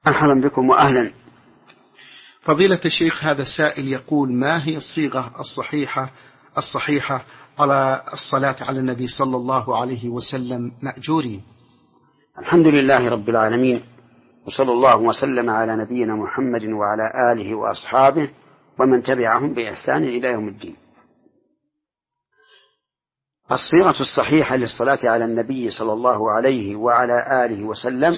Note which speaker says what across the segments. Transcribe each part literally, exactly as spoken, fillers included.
Speaker 1: مرحبا بكم وأهلا.
Speaker 2: فضيلة الشيخ، هذا السائل يقول: ما هي الصيغة الصحيحة الصحيحة على الصلاة على النبي صلى الله عليه وسلم مأجورين؟
Speaker 1: الحمد لله رب العالمين، وصلى الله وسلم على نبينا محمد وعلى آله وأصحابه ومن تبعهم بإحسان إلى يوم الدين. الصيغة الصحيحة للصلاة على النبي صلى الله عليه وعلى آله وسلم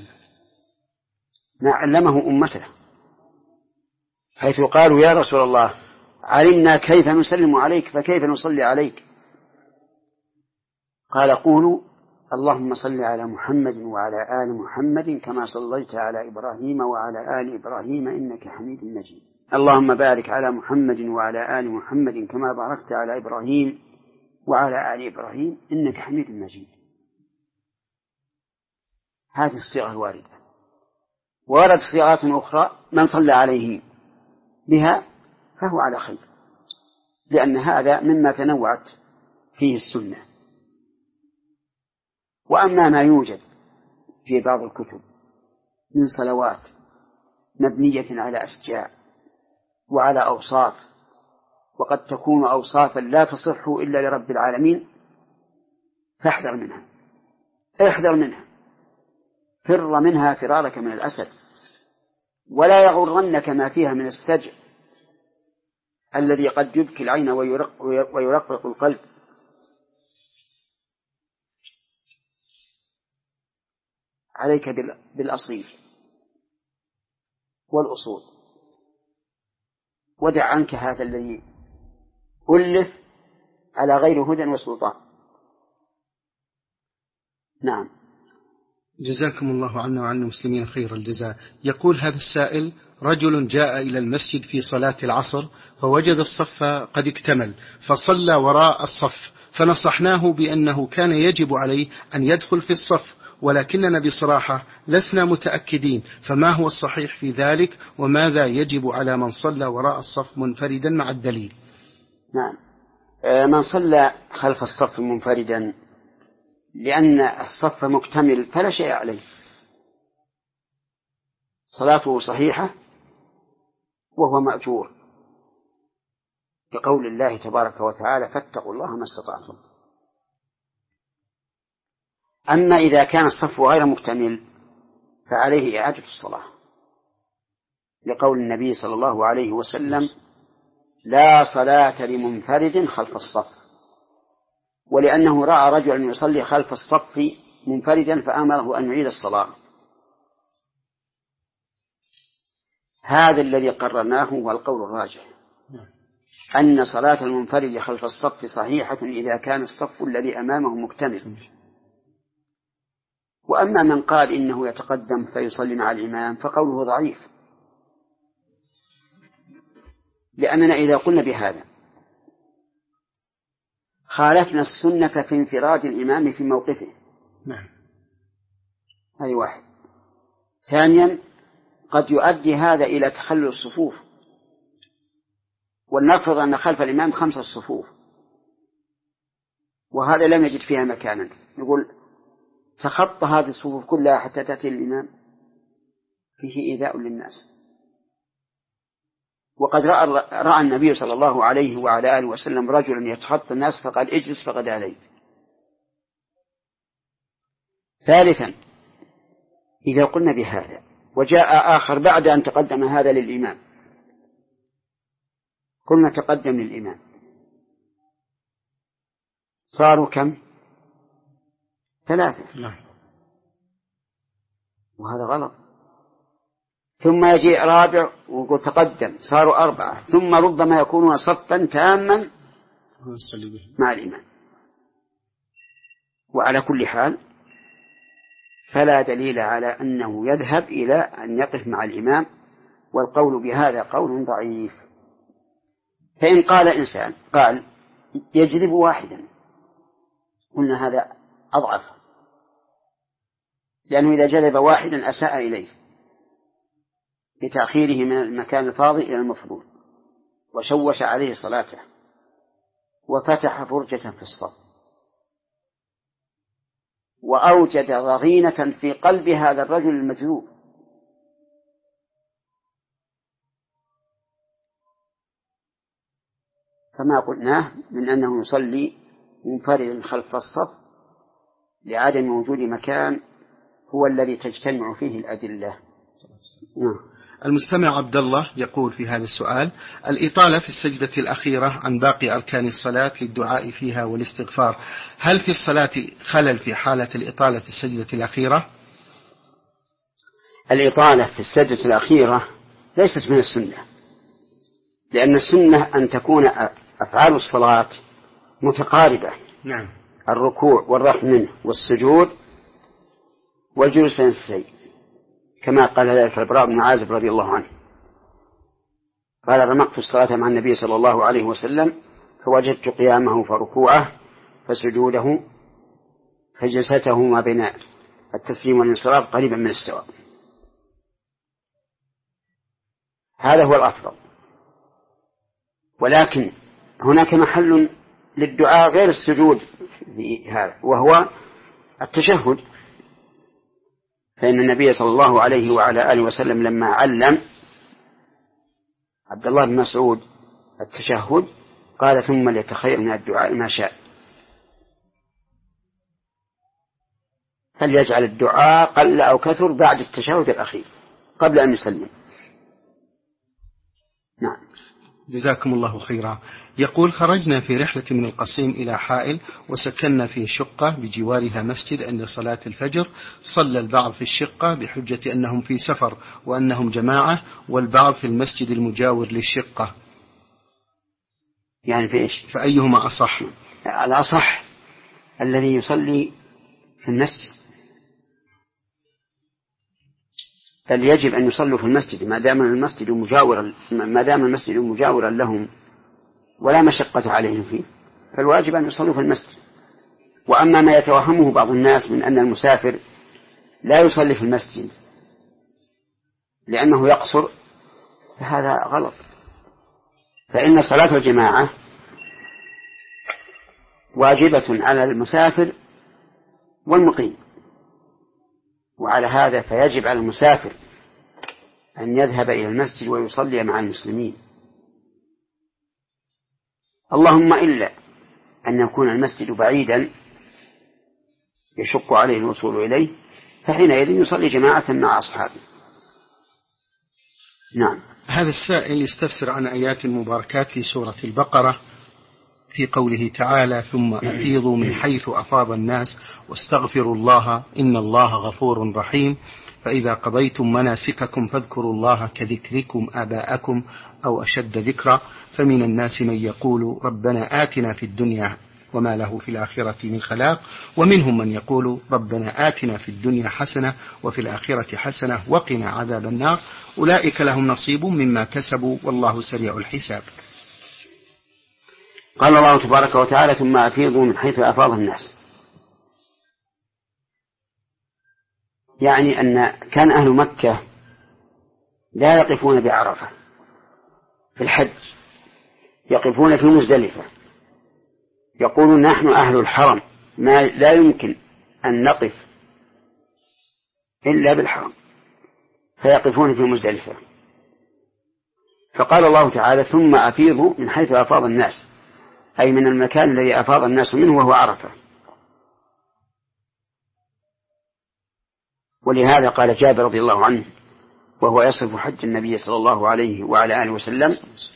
Speaker 1: ما علمه أمته، حيث قالوا: يا رسول الله، علمنا كيف نسلم عليك فكيف نصلي عليك؟ قال: قولوا: اللهم صل على محمد وعلى آل محمد كما صليت على إبراهيم وعلى آل إبراهيم إنك حميد مجيد. اللهم بارك على محمد وعلى آل محمد كما باركت على إبراهيم وعلى آل إبراهيم إنك حميد مجيد. هذه الصيغة الواردة. وردت صيغات أخرى: من صلى عليه بها فهو على خير، لأن هذا مما تنوعت فيه السنة. وأما ما يوجد في بعض الكتب من صلوات مبنية على أشجاع وعلى أوصاف، وقد تكون أوصافا لا تصح إلا لرب العالمين، فاحذر منها، احذر منها، فر منها فرارك من الأسد، ولا يغرنك ما فيها من السجع الذي قد يبكي العين ويرق ويرقق القلب. عليك بالأصيل والأصول، ودع عنك هذا الذي ألف على غير هدى وسلطان. نعم.
Speaker 2: جزاكم الله عنا وعن المسلمين خير الجزاء. يقول هذا السائل: رجل جاء إلى المسجد في صلاة العصر فوجد الصف قد اكتمل فصلى وراء الصف، فنصحناه بأنه كان يجب عليه أن يدخل في الصف، ولكننا بصراحة لسنا متأكدين، فما هو الصحيح في ذلك، وماذا يجب على من صلى وراء الصف منفردا مع الدليل؟
Speaker 1: نعم، من صلى خلف الصف منفردا لأن الصف مكتمل فلا شيء عليه، صلاته صحيحة وهو مأجور، بقول الله تبارك وتعالى: فاتقوا الله ما استطعتم. أما إذا كان الصف غير مكتمل فعليه إعادة الصلاة، لقول النبي صلى الله عليه وسلم: لا صلاة لمنفرد خلف الصف، ولأنه رأى رجلا يصلي خلف الصف منفردا فأمره أن يعيد الصلاة. هذا الذي قررناه هو القول الراجح، أن صلاة المنفرد خلف الصف صحيحة إذا كان الصف الذي أمامه مكتمل. وأما من قال إنه يتقدم فيصلي مع الإمام فقوله ضعيف، لأننا إذا قلنا بهذا خالفنا السنة في انفراد الإمام في موقفه.
Speaker 2: نعم.
Speaker 1: هذه واحد. ثانيا، قد يؤدي هذا إلى تخلل الصفوف، ولنفرض أن خلف الإمام خمسة صفوف وهذا لم يجد فيها مكانا، يقول تخطى هذه الصفوف كلها حتى تأتي الإمام، فيه إيذاء للناس. وقد رأى, رأى النبي صلى الله عليه وعلى آله وسلم رجلا يتخطى الناس فقال: اجلس فقد آذيت. ثالثا، إذا قلنا بهذا وجاء آخر بعد أن تقدم هذا للإمام، قلنا تقدم للإمام، صاروا كم؟ ثلاثة. وهذا غلط. ثم يجي رابع ويقول تقدم، صاروا أربعة، ثم ربما يكونون صفا تاما مع الإمام. وعلى كل حال فلا دليل على أنه يذهب إلى أن يقف مع الإمام، والقول بهذا قول ضعيف. فإن قال إنسان قال يجذب واحدا، قلنا هذا أضعف، لأنه إذا جذب واحدا أساء إليه بتأخيره من المكان الفاضل إلى المفضول، وشوش عليه صلاته وفتح فرجة في الصف، وأوجد ضغينة في قلب هذا الرجل المجذوب، فما قلناه من أنه يصلي منفردا خلف الصف لعدم وجود مكان هو الذي تجتمع فيه الأدلة.
Speaker 2: المستمع عبد الله يقول في هذا السؤال: الإطالة في السجدة الأخيرة عن باقي أركان الصلاة للدعاء فيها والاستغفار، هل في الصلاة خلل في حالة الإطالة في السجدة الأخيرة؟
Speaker 1: الإطالة في السجدة الأخيرة ليست من السنة، لأن السنة أن تكون أفعال الصلاة متقاربة.
Speaker 2: نعم.
Speaker 1: الركوع والرفع منه والسجود والجلوس بين السجدتين، كما قال ذلك البراء بن عازب رضي الله عنه قال: رمقت الصلاة مع النبي صلى الله عليه وسلم فوجدت قيامه فركوعه فسجوده فجلسته ما بين التسليم والانصراف قريبا من السواء. هذا هو الأفضل، ولكن هناك محل للدعاء غير السجود في هذا، وهو التشهد، فإن النبي صلى الله عليه وعلى آله وسلم لما علم عبد الله بن مسعود التشهد قال: ثم ليتخير من الدعاء ما شاء، فليجعل الدعاء قل أو كثر بعد التشهد الأخير قبل أن يسلم. نعم.
Speaker 2: جزاكم الله خيرا. يقول: خرجنا في رحلة من القصيم إلى حائل وسكننا في شقة بجوارها مسجد عند صلاة الفجر، صلى البعض في الشقة بحجة أنهم في سفر وأنهم جماعة، والبعض في المسجد المجاور للشقة،
Speaker 1: يعني في إيش؟
Speaker 2: فأيهما أصح؟
Speaker 1: الأصح الذي يصلي في المسجد، بل يجب أن يصلوا في المسجد ما دام المسجد مجاورا ما دام المسجد مجاورا لهم ولا مشقة عليهم فيه، فالواجب أن يصلوا في المسجد. وأما ما يتوهمه بعض الناس من أن المسافر لا يصلي في المسجد لأنه يقصر، فهذا غلط، فإن صلاة الجماعة واجبة على المسافر والمقيم، وعلى هذا فيجب على المسافر أن يذهب إلى المسجد ويصلي مع المسلمين، اللهم إلا أن يكون المسجد بعيدا يشق عليه الوصول إليه، فحينئذ يصلي جماعة مع أصحابه. نعم.
Speaker 2: هذا السائل يستفسر عن آيات المباركات في سورة البقرة في قوله تعالى: ثم أفيضوا من حيث أفاض الناس واستغفروا الله إن الله غفور رحيم، فإذا قضيتم مناسككم فاذكروا الله كذكركم آباءكم أو أشد ذكرا، فمن الناس من يقول ربنا آتنا في الدنيا وما له في الآخرة من خلاق، ومنهم من يقول ربنا آتنا في الدنيا حسنة وفي الآخرة حسنة وقنا عذاب النار، أولئك لهم نصيب مما كسبوا والله سريع الحساب.
Speaker 1: قال الله تبارك وتعالى: ثم أفيضوا من حيث أفاض الناس، يعني أن كان أهل مكة لا يقفون بعرفة في الحج، يقفون في مزدلفة، يقولون نحن أهل الحرم ما لا يمكن أن نقف إلا بالحرم، فيقفون في مزدلفة. فقال الله تعالى: ثم أفيضوا من حيث أفاض الناس، أي من المكان الذي أفاض الناس منه وهو عرفة. ولهذا قال جابر رضي الله عنه وهو يصف حج النبي صلى الله عليه وعلى آله وسلم: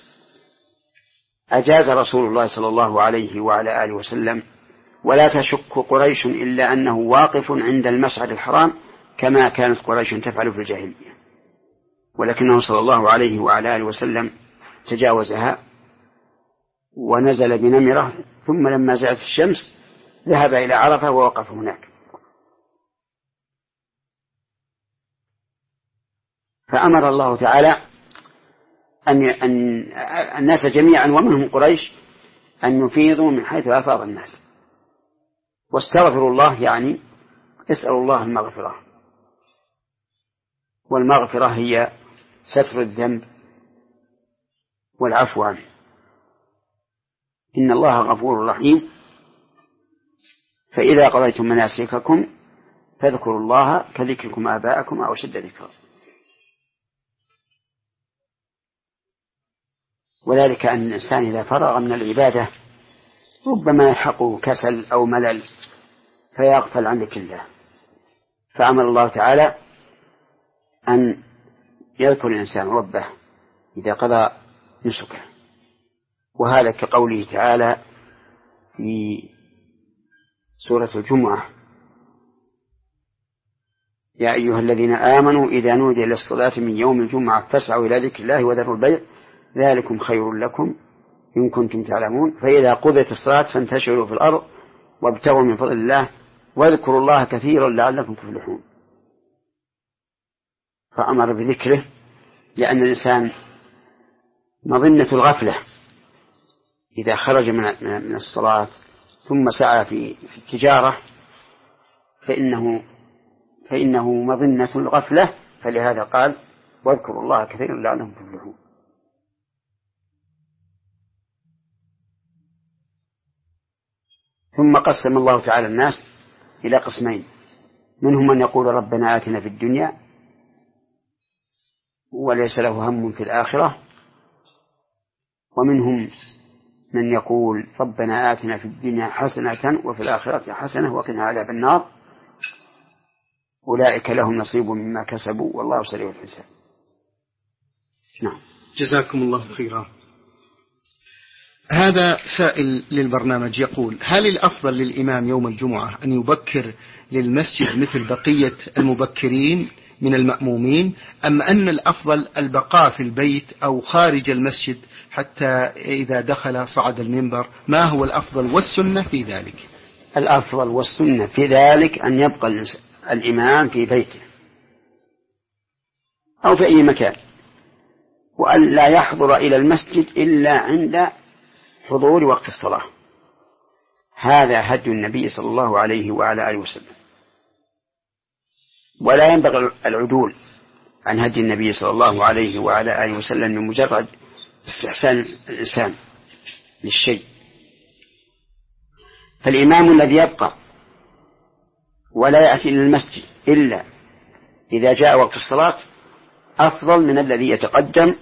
Speaker 1: أجاز رسول الله صلى الله عليه وعلى آله وسلم ولا تشك قريش إلا أنه واقف عند المشعر الحرام كما كانت قريش تفعل في الجاهلية، ولكنه صلى الله عليه وعلى آله وسلم تجاوزها ونزل بنمرة، ثم لما زالت الشمس ذهب إلى عرفة ووقف هناك. فأمر الله تعالى أن أن الناس جميعا ومنهم قريش أن يفيضوا من حيث أفاض الناس، واستغفروا الله يعني اسألوا الله المغفرة، والمغفرة هي ستر الذنب والعفو عنه، إن الله غفور رحيم، فإذا قضيتم مناسككم فاذكروا الله كذكركم آباءكم أو أشد ذكرا. وذلك أن الإنسان إذا فرغ من العبادة ربما يلحقه كسل أو ملل فيغفل عن ذكر الله، فأمر الله تعالى أن يذكر الإنسان ربه إذا قضى نسكه. وهذا كقوله تعالى في سورة الجمعة: يا أيها الذين آمنوا إذا نودي للصلاة من يوم الجمعة فاسعوا إلى ذكر الله وذروا البيع ذلكم خير لكم إن كنتم تعلمون، فإذا قضيت الصلاة فانتشروا في الأرض وابتغوا من فضل الله واذكروا الله كثيرا لعلكم تفلحون. فأمر بذكره لأن الإنسان مظنة الغفلة إذا خرج من الصلاة ثم سعى في التجارة فإنه فإنه مظنة الغفلة، فلهذا قال واذكروا الله كثيرا لعلكم تفلحون. ثم قسم الله تعالى الناس إلى قسمين: منهم من يقول ربنا آتنا في الدنيا وليس له هم في الآخرة، ومنهم من يقول ربنا آتنا في الدنيا حسنة وفي الآخرة حسنة وقنا عذاب النار، أولئك لهم نصيب مما كسبوا والله سريع الحساب. نعم.
Speaker 2: جزاكم الله خيرا. هذا سائل للبرنامج يقول: هل الأفضل للإمام يوم الجمعة أن يبكر للمسجد مثل بقية المبكرين من المأمومين، أم أن الأفضل البقاء في البيت أو خارج المسجد حتى إذا دخل صعد المنبر؟ ما هو الأفضل والسنة في ذلك؟
Speaker 1: الأفضل والسنة في ذلك أن يبقى الإمام في بيته أو في أي مكان، وأن لا يحضر إلى المسجد إلا عند حضور وقت الصلاة. هذا هدي النبي صلى الله عليه وعلى آله وسلم، ولا ينبغي العدول عن هدي النبي صلى الله عليه وعلى آله وسلم من مجرد استحسان الإنسان للشيء. فالإمام الذي يبقى ولا يأتي إلى المسجد إلا إذا جاء وقت الصلاة أفضل من الذي يتقدم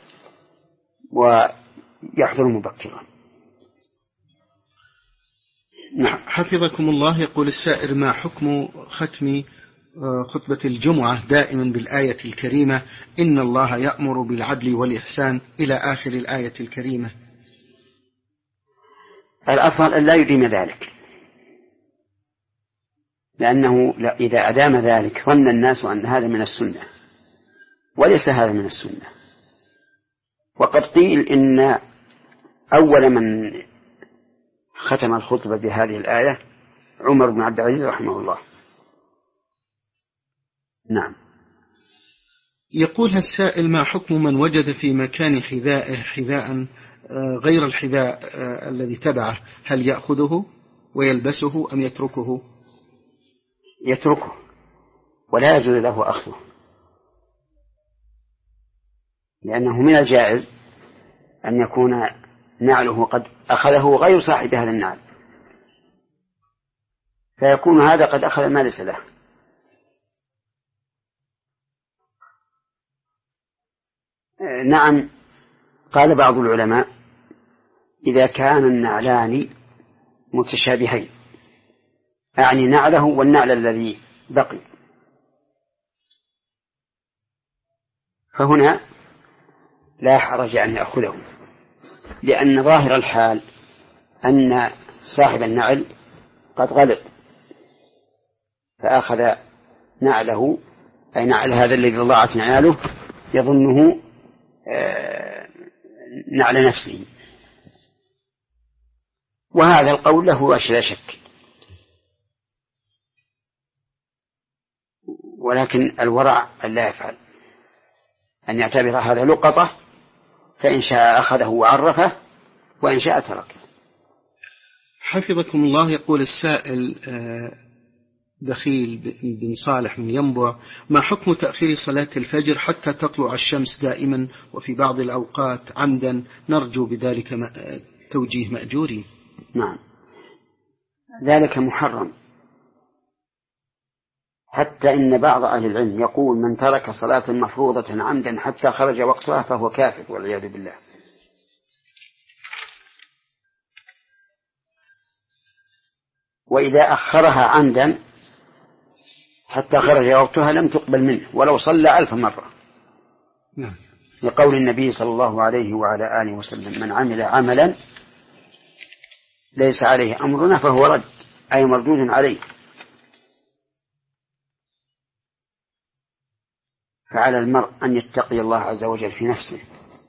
Speaker 1: ويحضر مبكرا.
Speaker 2: نعم. حفظكم الله. يقول السائر: ما حكم ختم خطبة الجمعة دائما بالآية الكريمة إن الله يأمر بالعدل والإحسان إلى آخر الآية الكريمة؟
Speaker 1: الأفضل أن لا يديم ذلك، لأنه إذا أدام ذلك ظن الناس أن هذا من السنة، وليس هذا من السنة. وقد قيل إن أول من ختم الخطبة بهذه الآية عمر بن عبد العزيز رحمه الله. نعم.
Speaker 2: يقول السائل: ما حكم من وجد في مكان حذائه حذاء غير الحذاء الذي تبعه، هل يأخذه ويلبسه أم يتركه؟
Speaker 1: يتركه، ولا يجوز له أخذه، لأنه من الجائز أن يكون نعله قد أخذه غير صاحب هذا النعل، فيكون هذا قد أخذ ما ليس له. نعم. قال بعض العلماء: إذا كان النعلان متشابهين، أعني نعله والنعل الذي بقي، فهنا لا حرج أن يأخذه، لأن ظاهر الحال أن صاحب النعل قد غلط فأخذ نعله، أي نعل هذا الذي ضاعت نعاله يظنه نعل نفسه، وهذا القول له لا شك. ولكن الورع أن لا يفعل، أن يعتبر هذا لقطة، فإن شاء أخذه وعرفه وإن شاء تركه.
Speaker 2: حفظكم الله. يقول السائل دخيل بن صالح من ينبع: ما حكم تأخير صلاة الفجر حتى تطلع الشمس دائما وفي بعض الأوقات عمدا، نرجو بذلك توجيه مأجوري؟
Speaker 1: نعم، ذلك محرم، حتى إن بعض أهل العلم يقول من ترك صلاة مفروضة عمدا حتى خرج وقتها فهو كافر والعياذ بالله. وإذا أخرها عمدا حتى خرج وقتها لم تقبل منه ولو صلى ألف مرة.
Speaker 2: نعم.
Speaker 1: لقول النبي صلى الله عليه وعلى آله وسلم: من عمل عملا ليس عليه أمرنا فهو رد، أي مردود عليه. فعلى المرء أن يتقي الله عز وجل في نفسه،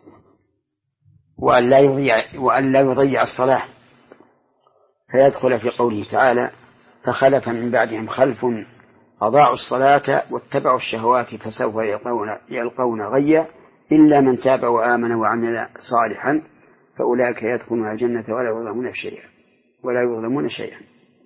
Speaker 1: وأن لا يضيع, وأن لا يضيع الصلاة، فيدخل في قوله تعالى: فخلف من بعدهم خلف أضاعوا الصلاة واتبعوا الشهوات فسوف يلقون, يلقون غيا إلا من تاب وآمن وعمل صالحا فأولئك يدخلون الجنة ولا يظلمون شيئا ولا يظلمون شيئا.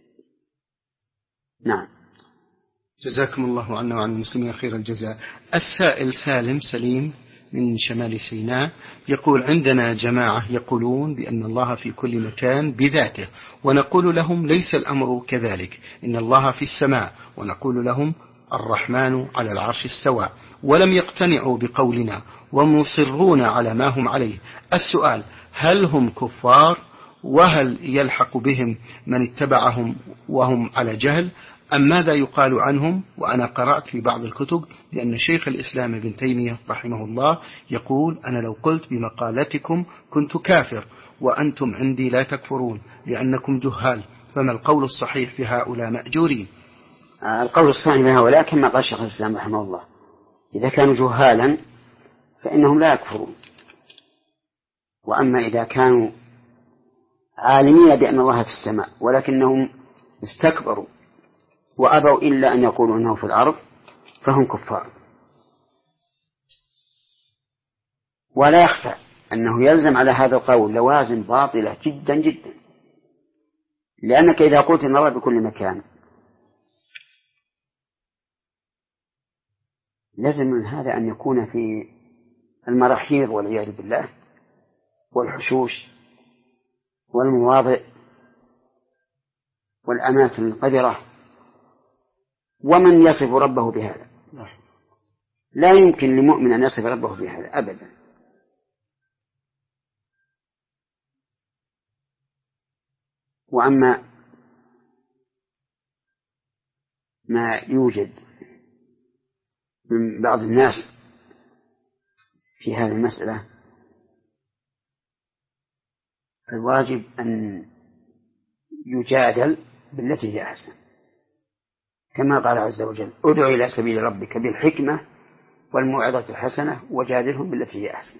Speaker 1: نعم.
Speaker 2: جزاكم الله عنا وعن المسلمين خير الجزاء. السائل سالم سليم من شمال سيناء يقول: عندنا جماعة يقولون بأن الله في كل مكان بذاته، ونقول لهم ليس الأمر كذلك، إن الله في السماء، ونقول لهم الرحمن على العرش استوى، ولم يقتنعوا بقولنا ومصرون على ما هم عليه. السؤال: هل هم كفار؟ وهل يلحق بهم من اتبعهم وهم على جهل؟ أم ماذا يقال عنهم؟ وأنا قرأت في بعض الكتب لأن شيخ الإسلام ابن تيمية رحمه الله يقول: أنا لو قلت بمقالتكم كنت كافر، وأنتم عندي لا تكفرون لأنكم جهال، فما القول الصحيح في هؤلاء مأجورين؟
Speaker 1: القول الصحيح في هؤلاء كما قال شيخ الإسلام رحمه الله: إذا كانوا جهالا فإنهم لا يكفرون، وأما إذا كانوا عالمين بأن الله في السماء ولكنهم استكبروا وأبوا إلا أن يقولوا أنه في الأرض فهم كفار. ولا يخفى أنه يلزم على هذا القول لوازم باطلة جدا جدا، لأنك إذا قلت أن الله بكل مكان لازم من هذا أن يكون في المراحيض والعياذ بالله والحشوش والمواضع والأماكن القذرة، ومن يصف ربه بهذا؟ لا يمكن لمؤمن أن يصف ربه بهذا أبدا. وأما ما يوجد من بعض الناس في هذه المسألة الواجب أن يجادل بالتي هي أحسن، كما قال عز وجل: ادع إلى سبيل ربك بالحكمة والموعظة الحسنة وجادلهم بالتي هي أحسن.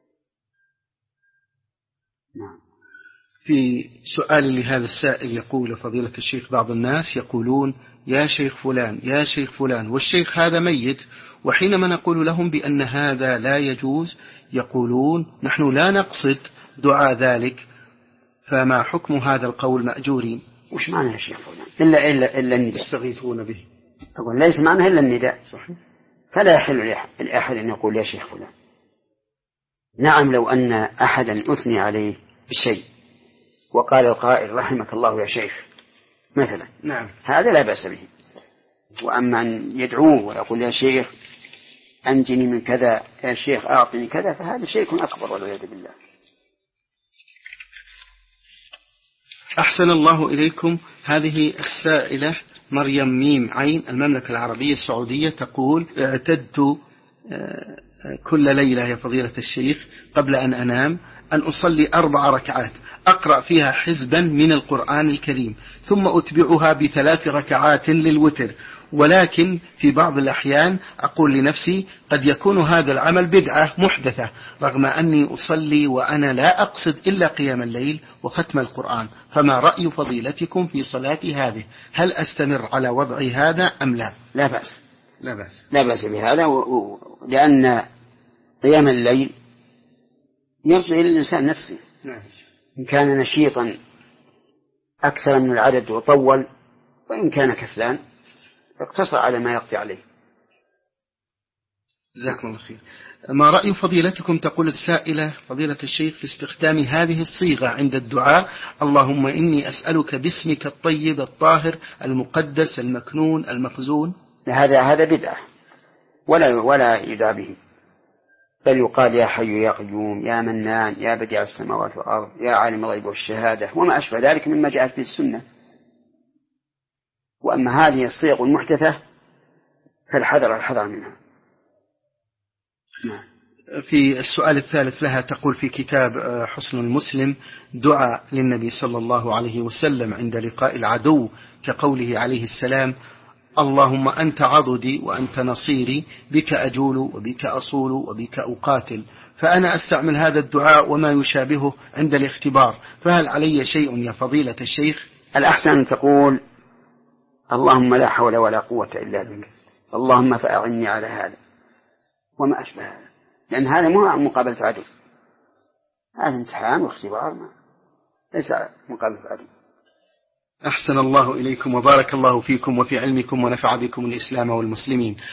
Speaker 1: نعم.
Speaker 2: في سؤال لهذا السائل يقول: فضيلة الشيخ، بعض الناس يقولون يا شيخ فلان يا شيخ فلان، والشيخ هذا ميت، وحينما نقول لهم بأن هذا لا يجوز يقولون نحن لا نقصد دعاء ذلك، فما حكم هذا القول مأجورين؟
Speaker 1: وش معنى يا شيخ فلان؟ إلا, إلا, إلا النداء
Speaker 2: يستغيثون به.
Speaker 1: أقول ليس معنى إلا النداء. صحيح. فلا يحل لأحد أن يقول يا شيخ فلان. نعم، لو أن أحدا أثني عليه بالشيء وقال القائل رحمك الله يا شيخ مثلا،
Speaker 2: نعم،
Speaker 1: هذا لا بأس به. وأما أن يدعوه ويقول يا شيخ أنجني من كذا، يا شيخ أعطني كذا، فهذا شيء أكبر والعياذ بالله.
Speaker 2: أحسن الله إليكم. هذه السائلة مريم ميم عين المملكة العربية السعودية تقول: اعتدت كل ليلة يا فضيلة الشيخ قبل أن أنام أن أصلي أربع ركعات أقرأ فيها حزبا من القرآن الكريم، ثم أتبعها بثلاث ركعات للوتر، ولكن في بعض الأحيان أقول لنفسي قد يكون هذا العمل بدعة محدثة، رغم أني أصلي وأنا لا أقصد إلا قيام الليل وختم القرآن، فما رأي فضيلتكم في صلاتي هذه؟ هل أستمر على وضع هذا أم لا؟
Speaker 1: لا بأس
Speaker 2: لا بأس
Speaker 1: لا بأس بهذا، و... و... لأن قيام الليل يرجع إلى الإنسان نفسه.
Speaker 2: نعم.
Speaker 1: إن كان نشيطا أكثر من العدد وطول، وإن كان كسلان اقتصر على ما يقضي عليه.
Speaker 2: جزاكم الله خير. ما رأي فضيلتكم، تقول السائلة فضيلة الشيخ، في استخدام هذه الصيغة عند الدعاء: اللهم إني أسألك باسمك الطيب الطاهر المقدس المكنون المخزون؟
Speaker 1: هذا هذا بدعة ولا ولا يدعى به، بل يقال يا حي يا قيوم يا منان يا بديع السماوات والأرض يا عالم الغيب والشهادة وما أشبه ذلك مما جاءت في السنة. وأما هذه الصيغ المحدثة فالحذر الحذر منها.
Speaker 2: في السؤال الثالث لها تقول في كتاب حصن المسلم: دعاء للنبي صلى الله عليه وسلم عند لقاء العدو كقوله عليه السلام: اللهم أنت عضدي وأنت نصيري، بك أجول وبك أصول وبك أقاتل. فأنا أستعمل هذا الدعاء وما يشابهه عند الاختبار، فهل علي شيء يا فضيلة الشيخ؟
Speaker 1: الأحسن أن تقول: اللهم لا حول ولا قوة إلا بك، اللهم فأعني على هذا وما أشبه هذا، لأن هذا مو مقابلة عدو، هذا امتحان واختبار، ليس مقابلة عدو.
Speaker 2: أحسن الله إليكم وبارك الله فيكم وفي علمكم ونفع بكم الإسلام والمسلمين.